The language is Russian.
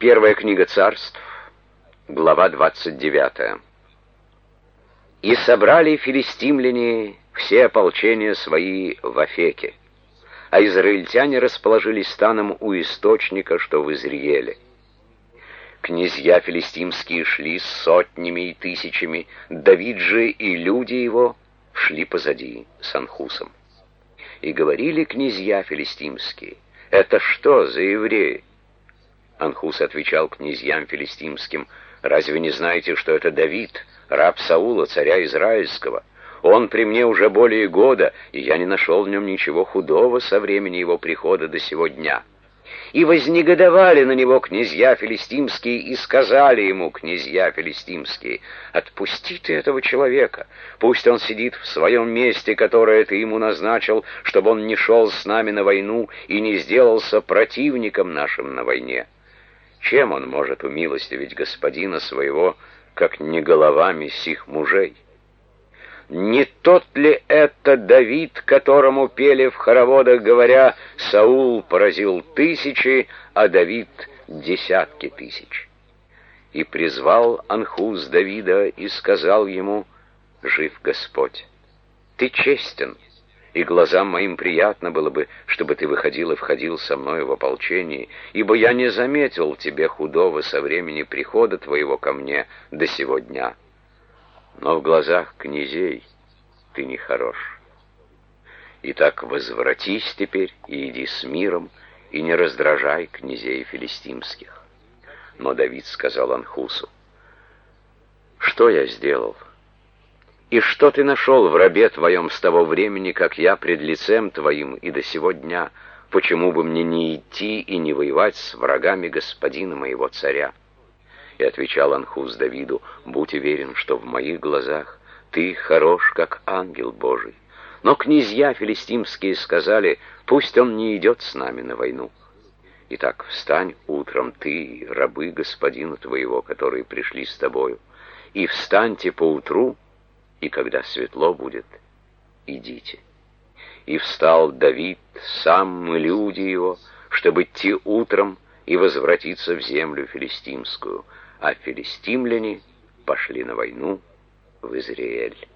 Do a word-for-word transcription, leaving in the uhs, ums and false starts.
Первая книга Царств, глава двадцать девятая. «И собрали филистимляне все ополчения свои в Афеке, а израильтяне расположились станом у источника, что в Изриеле. Князья филистимские шли с сотнями и тысячами, Давид же и люди его шли позади с Анхусом. И говорили князья филистимские: это что за евреи? Анхус отвечал князьям филистимским: разве не знаете, что это Давид, раб Саула, царя Израильского? Он при мне уже более года, и я не нашел в нем ничего худого со времени его прихода до сего дня. И вознегодовали на него князья филистимские, и сказали ему князья филистимские: отпусти ты этого человека, пусть он сидит в своем месте, которое ты ему назначил, чтобы он не шел с нами на войну и не сделался противником нашим на войне. Чем он может умилостивить господина своего, как не головами сих мужей? Не тот ли это Давид, которому пели в хороводах, говоря: Саул поразил тысячи, а Давид десятки тысяч? И призвал Анхус Давида и сказал ему: жив Господь, ты честен, и глазам моим приятно было бы, чтобы ты выходил и входил со мною в ополчении, ибо я не заметил тебе худого со времени прихода твоего ко мне до сего дня. Но в глазах князей ты не хорош. Итак, возвратись теперь и иди с миром, и не раздражай князей филистимских. Но Давид сказал Анхусу: что я сделал? И что ты нашел в рабе твоем с того времени, как я пред лицем твоим и до сего дня? Почему бы мне не идти и не воевать с врагами господина моего царя? И отвечал Анхус Давиду: будь уверен, что в моих глазах ты хорош, как ангел Божий. Но князья филистимские сказали: пусть он не идет с нами на войну. Итак, встань утром ты и рабы господина твоего, которые пришли с тобою, и встаньте поутру, и когда светло будет, идите. И встал Давид, сам и люди его, чтобы идти утром и возвратиться в землю филистимскую, а филистимляне пошли на войну в Изриэль.